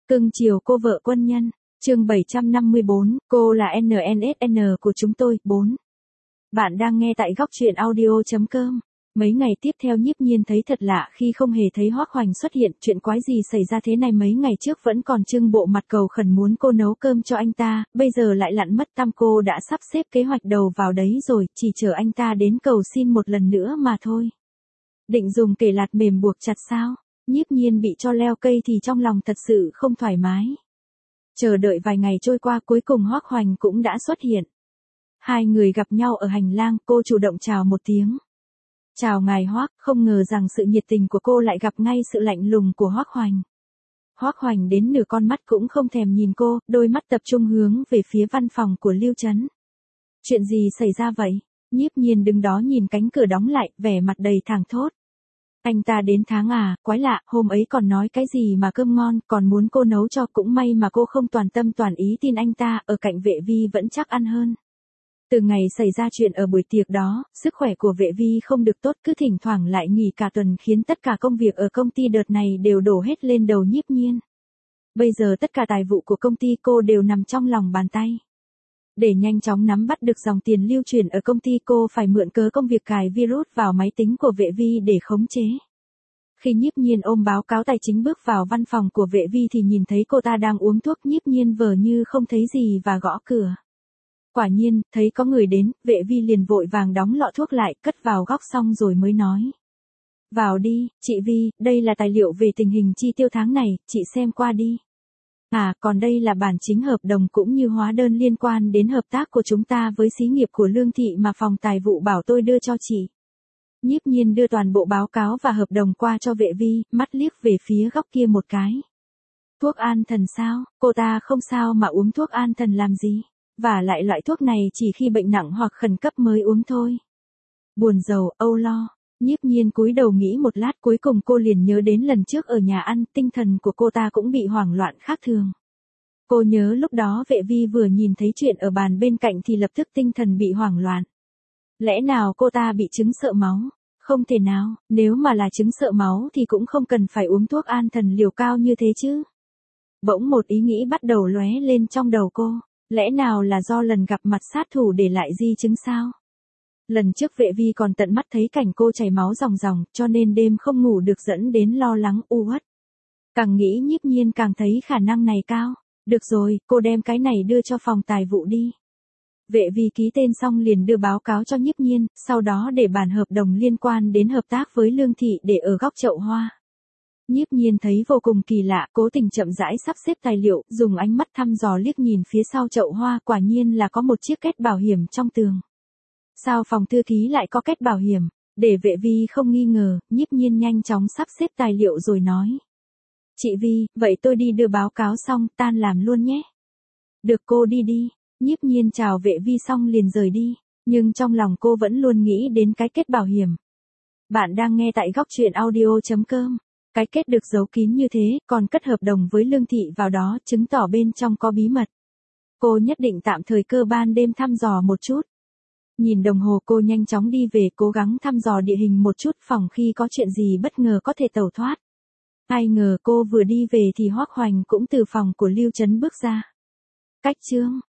Cưng chiều cô vợ quân nhân. Chương 754, cô là NNSN của chúng tôi. 4. Bạn đang nghe tại góc truyện audio.com. Mấy ngày tiếp theo Nhiếp Nhiên thấy thật lạ khi không hề thấy Hoắc Hoành xuất hiện, chuyện quái gì xảy ra thế này, mấy ngày trước vẫn còn trưng bộ mặt cầu khẩn muốn cô nấu cơm cho anh ta, bây giờ lại lặn mất tăm. Cô đã sắp xếp kế hoạch đầu vào đấy rồi, chỉ chờ anh ta đến cầu xin một lần nữa mà thôi. Định dùng kềi lạt mềm buộc chặt sao? Nhiếp Nhiên bị cho leo cây thì trong lòng thật sự không thoải mái. Chờ đợi vài ngày trôi qua, cuối cùng Hoắc Hoành cũng đã xuất hiện. Hai người gặp nhau ở hành lang, cô chủ động chào một tiếng. Chào ngài Hoắc, không ngờ rằng sự nhiệt tình của cô lại gặp ngay sự lạnh lùng của Hoắc Hoành. Hoắc Hoành đến nửa con mắt cũng không thèm nhìn cô, đôi mắt tập trung hướng về phía văn phòng của Lưu Trấn. Chuyện gì xảy ra vậy? Nhiếp Nhiên đứng đó nhìn cánh cửa đóng lại, vẻ mặt đầy thảng thốt. Anh ta đến tháng à, quái lạ, hôm ấy còn nói cái gì mà cơm ngon, còn muốn cô nấu cho, cũng may mà cô không toàn tâm toàn ý tin anh ta, ở cạnh Vệ Vi vẫn chắc ăn hơn. Từ ngày xảy ra chuyện ở buổi tiệc đó, sức khỏe của Vệ Vi không được tốt, cứ thỉnh thoảng lại nghỉ cả tuần, khiến tất cả công việc ở công ty đợt này đều đổ hết lên đầu Nhiếp Nhiên. Bây giờ tất cả tài vụ của công ty cô đều nằm trong lòng bàn tay. Để nhanh chóng nắm bắt được dòng tiền lưu chuyển ở công ty, cô phải mượn cớ công việc cài virus vào máy tính của Vệ Vi để khống chế. Khi Nhiếp Nhiên ôm báo cáo tài chính bước vào văn phòng của Vệ Vi thì nhìn thấy cô ta đang uống thuốc. Nhiếp Nhiên vờ như không thấy gì và gõ cửa. Quả nhiên, thấy có người đến, Vệ Vi liền vội vàng đóng lọ thuốc lại, cất vào góc xong rồi mới nói. Vào đi, chị Vi, đây là tài liệu về tình hình chi tiêu tháng này, chị xem qua đi. À, còn đây là bản chính hợp đồng cũng như hóa đơn liên quan đến hợp tác của chúng ta với xí nghiệp của Lương Thị mà phòng tài vụ bảo tôi đưa cho chị. Nhiếp Nhiên đưa toàn bộ báo cáo và hợp đồng qua cho Vệ Vi, mắt liếc về phía góc kia một cái. Thuốc an thần sao? Cô ta không sao mà uống thuốc an thần làm gì? Và lại loại thuốc này chỉ khi bệnh nặng hoặc khẩn cấp mới uống thôi. Buồn rầu, âu lo. Nhiếp Nhiên cúi đầu nghĩ một lát, cuối cùng cô liền nhớ đến lần trước ở nhà ăn, tinh thần của cô ta cũng bị hoảng loạn khác thường. Cô nhớ lúc đó Vệ Vi vừa nhìn thấy chuyện ở bàn bên cạnh thì lập tức tinh thần bị hoảng loạn. Lẽ nào cô ta bị chứng sợ máu? Không thể nào, nếu mà là chứng sợ máu thì cũng không cần phải uống thuốc an thần liều cao như thế chứ. Bỗng một ý nghĩ bắt đầu lóe lên trong đầu cô, lẽ nào là do lần gặp mặt sát thủ để lại di chứng sao? Lần trước Vệ Vi còn tận mắt thấy cảnh cô chảy máu ròng ròng, cho nên đêm không ngủ được dẫn đến lo lắng u uất. Càng nghĩ Nhiếp Nhiên càng thấy khả năng này cao. Được rồi, cô đem cái này đưa cho phòng tài vụ đi. Vệ Vi ký tên xong liền đưa báo cáo cho Nhiếp Nhiên, sau đó để bản hợp đồng liên quan đến hợp tác với Lương Thị để ở góc chậu hoa. Nhiếp Nhiên thấy vô cùng kỳ lạ, cố tình chậm rãi sắp xếp tài liệu, dùng ánh mắt thăm dò liếc nhìn phía sau chậu hoa, quả nhiên là có một chiếc két bảo hiểm trong tường. Sao phòng thư ký lại có két bảo hiểm? Để Vệ Vi không nghi ngờ, Nhiếp Nhiên nhanh chóng sắp xếp tài liệu rồi nói. Chị Vi, vậy tôi đi đưa báo cáo xong, tan làm luôn nhé. Được, cô đi đi. Nhiếp Nhiên chào Vệ Vi xong liền rời đi, nhưng trong lòng cô vẫn luôn nghĩ đến cái kết bảo hiểm. Bạn đang nghe tại góc truyện audio.com. Cái kết được giấu kín như thế, còn cất hợp đồng với Lương Thị vào đó, chứng tỏ bên trong có bí mật. Cô nhất định tạm thời cơ ban đêm thăm dò một chút. Nhìn đồng hồ, cô nhanh chóng đi về, cố gắng thăm dò địa hình một chút, phòng khi có chuyện gì bất ngờ có thể tẩu thoát. Ai ngờ cô vừa đi về thì Hoắc Hoành cũng từ phòng của Lưu Trấn bước ra. Cách chương